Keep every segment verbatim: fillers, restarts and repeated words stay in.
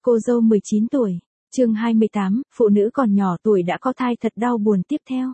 Cô dâu mười chín tuổi, chương hai mươi tám, phụ nữ còn nhỏ tuổi đã có thai thật đau buồn tiếp theo.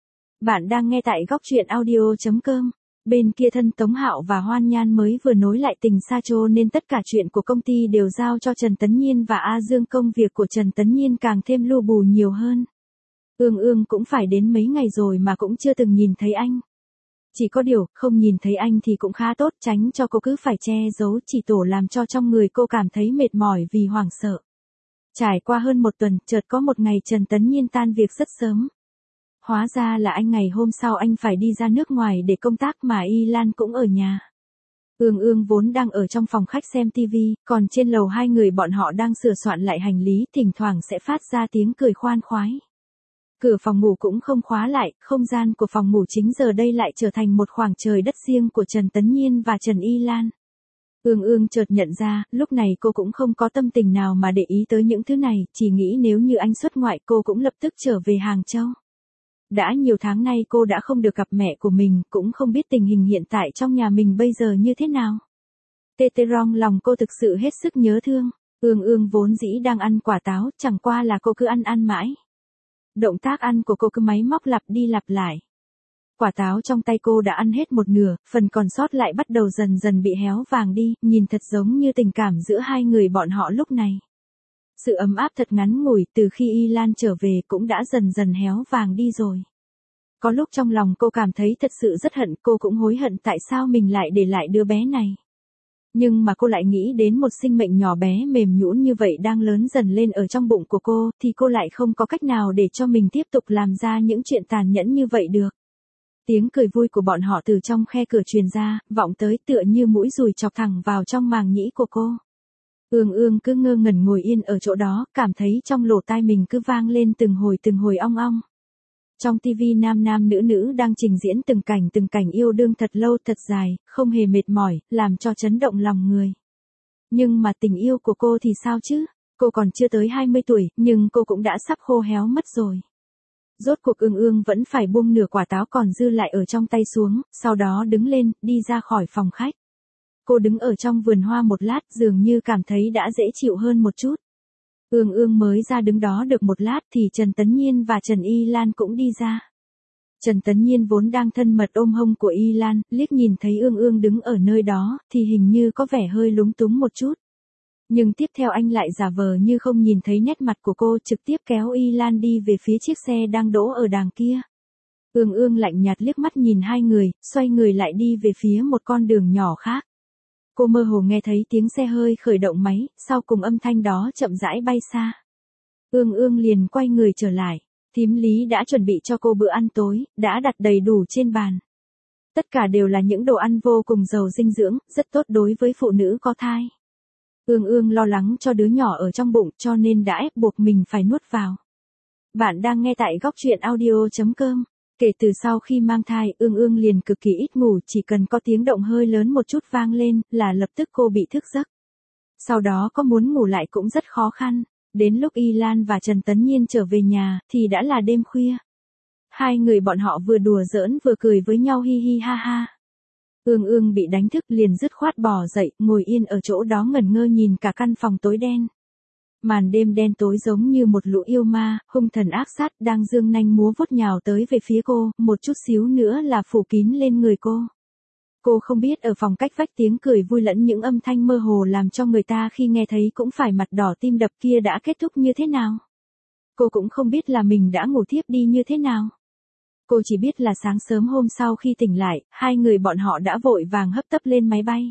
Bạn đang nghe tại góc truyện audio chấm com. Bên kia thân Tống Hạo và Hoan Nhan mới vừa nối lại tình xa trô nên tất cả chuyện của công ty đều giao cho Trần Tấn Nhiên và A Dương, công việc của Trần Tấn Nhiên càng thêm lu bù nhiều hơn. Ương Ương cũng phải đến mấy ngày rồi mà cũng chưa từng nhìn thấy anh. Chỉ có điều, không nhìn thấy anh thì cũng khá tốt, tránh cho cô cứ phải che giấu chỉ tổ làm cho trong người cô cảm thấy mệt mỏi vì hoảng sợ. Trải qua hơn một tuần, chợt có một ngày Trần Tấn Nhiên tan việc rất sớm. Hóa ra là anh ngày hôm sau anh phải đi ra nước ngoài để công tác mà Y Lan cũng ở nhà. Ương Ương vốn đang ở trong phòng khách xem tivi, còn trên lầu hai người bọn họ đang sửa soạn lại hành lý, thỉnh thoảng sẽ phát ra tiếng cười khoan khoái. Cửa phòng ngủ cũng không khóa lại, không gian của phòng ngủ chính giờ đây lại trở thành một khoảng trời đất riêng của Trần Tấn Nhiên và Trần Y Lan. Ương Ương chợt nhận ra, lúc này cô cũng không có tâm tình nào mà để ý tới những thứ này, chỉ nghĩ nếu như anh xuất ngoại cô cũng lập tức trở về Hàng Châu. Đã nhiều tháng nay cô đã không được gặp mẹ của mình, cũng không biết tình hình hiện tại trong nhà mình bây giờ như thế nào. Tê tê rong lòng cô thực sự hết sức nhớ thương. Ương Ương vốn dĩ đang ăn quả táo, chẳng qua là cô cứ ăn ăn mãi. Động tác ăn của cô cứ máy móc lặp đi lặp lại. Quả táo trong tay cô đã ăn hết một nửa, phần còn sót lại bắt đầu dần dần bị héo vàng đi, nhìn thật giống như tình cảm giữa hai người bọn họ lúc này. Sự ấm áp thật ngắn ngủi từ khi Y Lan trở về cũng đã dần dần héo vàng đi rồi. Có lúc trong lòng cô cảm thấy thật sự rất hận, cô cũng hối hận tại sao mình lại để lại đứa bé này. Nhưng mà cô lại nghĩ đến một sinh mệnh nhỏ bé mềm nhũn như vậy đang lớn dần lên ở trong bụng của cô, thì cô lại không có cách nào để cho mình tiếp tục làm ra những chuyện tàn nhẫn như vậy được. Tiếng cười vui của bọn họ từ trong khe cửa truyền ra, vọng tới tựa như mũi dùi chọc thẳng vào trong màng nhĩ của cô. Ương Ương cứ ngơ ngẩn ngồi yên ở chỗ đó, cảm thấy trong lỗ tai mình cứ vang lên từng hồi từng hồi ong ong. Trong tivi nam nam nữ nữ đang trình diễn từng cảnh từng cảnh yêu đương thật lâu thật dài, không hề mệt mỏi, làm cho chấn động lòng người. Nhưng mà tình yêu của cô thì sao chứ? Cô còn chưa tới hai mươi tuổi, nhưng cô cũng đã sắp khô héo mất rồi. Rốt cuộc Ương Ương vẫn phải buông nửa quả táo còn dư lại ở trong tay xuống, sau đó đứng lên, đi ra khỏi phòng khách. Cô đứng ở trong vườn hoa một lát, dường như cảm thấy đã dễ chịu hơn một chút. Ương Ương mới ra đứng đó được một lát thì Trần Tấn Nhiên và Trần Y Lan cũng đi ra. Trần Tấn Nhiên vốn đang thân mật ôm hông của Y Lan, liếc nhìn thấy Ương Ương đứng ở nơi đó, thì hình như có vẻ hơi lúng túng một chút. Nhưng tiếp theo anh lại giả vờ như không nhìn thấy nét mặt của cô, trực tiếp kéo Y Lan đi về phía chiếc xe đang đỗ ở đàng kia. Ương Ương lạnh nhạt liếc mắt nhìn hai người, xoay người lại đi về phía một con đường nhỏ khác. Cô mơ hồ nghe thấy tiếng xe hơi khởi động máy, sau cùng âm thanh đó chậm rãi bay xa. Ương Ương liền quay người trở lại. Thím Lý đã chuẩn bị cho cô bữa ăn tối, đã đặt đầy đủ trên bàn. Tất cả đều là những đồ ăn vô cùng giàu dinh dưỡng, rất tốt đối với phụ nữ có thai. Ương Ương lo lắng cho đứa nhỏ ở trong bụng cho nên đã ép buộc mình phải nuốt vào. Bạn đang nghe tại góc truyện audio chấm com. Kể từ sau khi mang thai, Ương Ương liền cực kỳ ít ngủ, chỉ cần có tiếng động hơi lớn một chút vang lên, là lập tức cô bị thức giấc. Sau đó có muốn ngủ lại cũng rất khó khăn. Đến lúc Y Lan và Trần Tấn Nhiên trở về nhà, thì đã là đêm khuya. Hai người bọn họ vừa đùa giỡn vừa cười với nhau hi hi ha ha. Ương Ương bị đánh thức liền dứt khoát bò dậy, ngồi yên ở chỗ đó ngẩn ngơ nhìn cả căn phòng tối đen. Màn đêm đen tối giống như một lũ yêu ma, hung thần ác sát đang giương nanh múa vuốt nhào tới về phía cô, một chút xíu nữa là phủ kín lên người cô. Cô không biết ở phòng cách vách tiếng cười vui lẫn những âm thanh mơ hồ làm cho người ta khi nghe thấy cũng phải mặt đỏ tim đập kia đã kết thúc như thế nào. Cô cũng không biết là mình đã ngủ thiếp đi như thế nào. Cô chỉ biết là sáng sớm hôm sau khi tỉnh lại, hai người bọn họ đã vội vàng hấp tấp lên máy bay.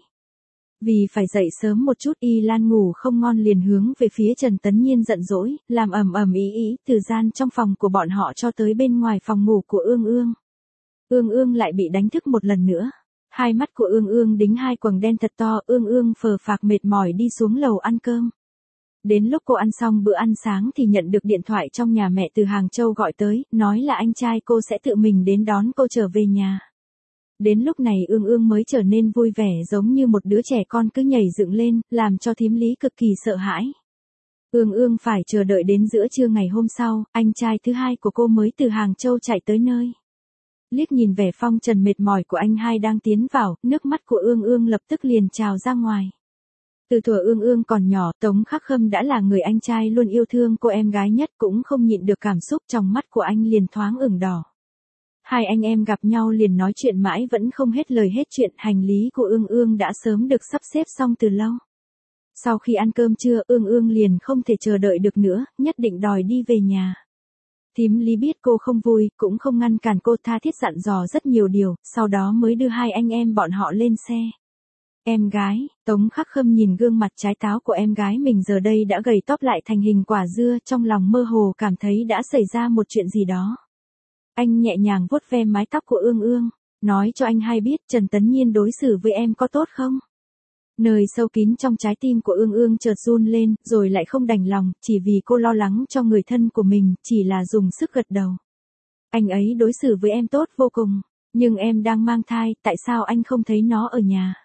Vì phải dậy sớm một chút, Y Lan ngủ không ngon liền hướng về phía Trần Tấn Nhiên giận dỗi, làm ầm ầm ý ý từ gian trong phòng của bọn họ cho tới bên ngoài phòng ngủ của Ương Ương. Ương Ương lại bị đánh thức một lần nữa. Hai mắt của Ương Ương đính hai quầng đen thật to, Ương Ương phờ phạc mệt mỏi đi xuống lầu ăn cơm. Đến lúc cô ăn xong bữa ăn sáng thì nhận được điện thoại trong nhà mẹ từ Hàng Châu gọi tới, nói là anh trai cô sẽ tự mình đến đón cô trở về nhà. Đến lúc này Ương Ương mới trở nên vui vẻ giống như một đứa trẻ con cứ nhảy dựng lên, làm cho thím Lý cực kỳ sợ hãi. Ương Ương phải chờ đợi đến giữa trưa ngày hôm sau, anh trai thứ hai của cô mới từ Hàng Châu chạy tới nơi. Liếc nhìn vẻ phong trần mệt mỏi của anh hai đang tiến vào, nước mắt của Ương Ương lập tức liền trào ra ngoài. Từ thuở Ương Ương còn nhỏ, Tống Khắc Khâm đã là người anh trai luôn yêu thương cô em gái nhất, cũng không nhịn được cảm xúc, trong mắt của anh liền thoáng ửng đỏ. Hai anh em gặp nhau liền nói chuyện mãi vẫn không hết lời hết chuyện, hành lý của Ương Ương đã sớm được sắp xếp xong từ lâu. Sau khi ăn cơm trưa, Ương Ương liền không thể chờ đợi được nữa, nhất định đòi đi về nhà. Thím Lý biết cô không vui, cũng không ngăn cản cô, tha thiết dặn dò rất nhiều điều, sau đó mới đưa hai anh em bọn họ lên xe. Em gái, Tống Khắc Khâm nhìn gương mặt trái táo của em gái mình giờ đây đã gầy tóp lại thành hình quả dưa, trong lòng mơ hồ cảm thấy đã xảy ra một chuyện gì đó. Anh nhẹ nhàng vuốt ve mái tóc của Ương Ương, nói cho anh hay biết Trần Tấn Nhiên đối xử với em có tốt không? Nơi sâu kín trong trái tim của Ương Ương chợt run lên, rồi lại không đành lòng, chỉ vì cô lo lắng cho người thân của mình, chỉ là dùng sức gật đầu. Anh ấy đối xử với em tốt vô cùng, nhưng em đang mang thai, tại sao anh không thấy nó ở nhà?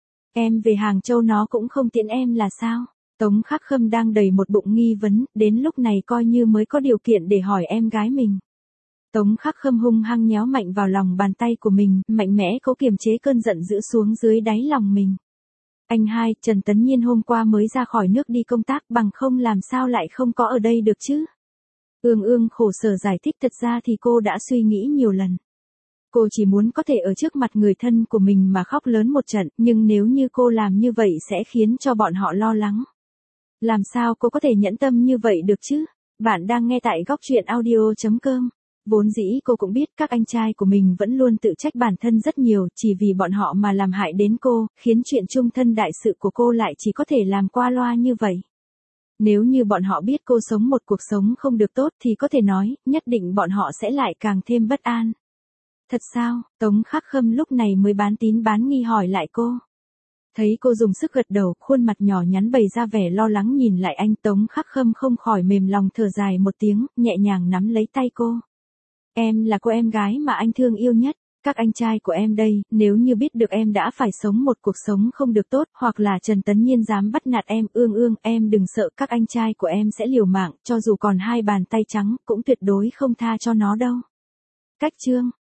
Em về Hàng Châu nó cũng không tiễn em là sao? Tống Khắc Khâm đang đầy một bụng nghi vấn, đến lúc này coi như mới có điều kiện để hỏi em gái mình. Tống Khắc Khâm hung hăng nhéo mạnh vào lòng bàn tay của mình, mạnh mẽ cố kiềm chế cơn giận dữ xuống dưới đáy lòng mình. Anh hai, Trần Tấn Nhiên hôm qua mới ra khỏi nước đi công tác, bằng không làm sao lại không có ở đây được chứ? Ương Ương khổ sở giải thích, thật ra thì cô đã suy nghĩ nhiều lần. Cô chỉ muốn có thể ở trước mặt người thân của mình mà khóc lớn một trận, nhưng nếu như cô làm như vậy sẽ khiến cho bọn họ lo lắng. Làm sao cô có thể nhẫn tâm như vậy được chứ? Bạn đang nghe tại góc truyện audio chấm com. Vốn dĩ cô cũng biết các anh trai của mình vẫn luôn tự trách bản thân rất nhiều, chỉ vì bọn họ mà làm hại đến cô, khiến chuyện chung thân đại sự của cô lại chỉ có thể làm qua loa như vậy. Nếu như bọn họ biết cô sống một cuộc sống không được tốt thì có thể nói, nhất định bọn họ sẽ lại càng thêm bất an. Thật sao? Tống Khắc Khâm lúc này mới bán tín bán nghi hỏi lại cô. Thấy cô dùng sức gật đầu, khuôn mặt nhỏ nhắn bày ra vẻ lo lắng nhìn lại anh, Tống Khắc Khâm không khỏi mềm lòng thở dài một tiếng, nhẹ nhàng nắm lấy tay cô. Em là cô em gái mà anh thương yêu nhất, các anh trai của em đây, nếu như biết được em đã phải sống một cuộc sống không được tốt, hoặc là Trần Tấn Nhiên dám bắt nạt em, Ương Ương, em đừng sợ, các anh trai của em sẽ liều mạng, cho dù còn hai bàn tay trắng, cũng tuyệt đối không tha cho nó đâu. Cách chương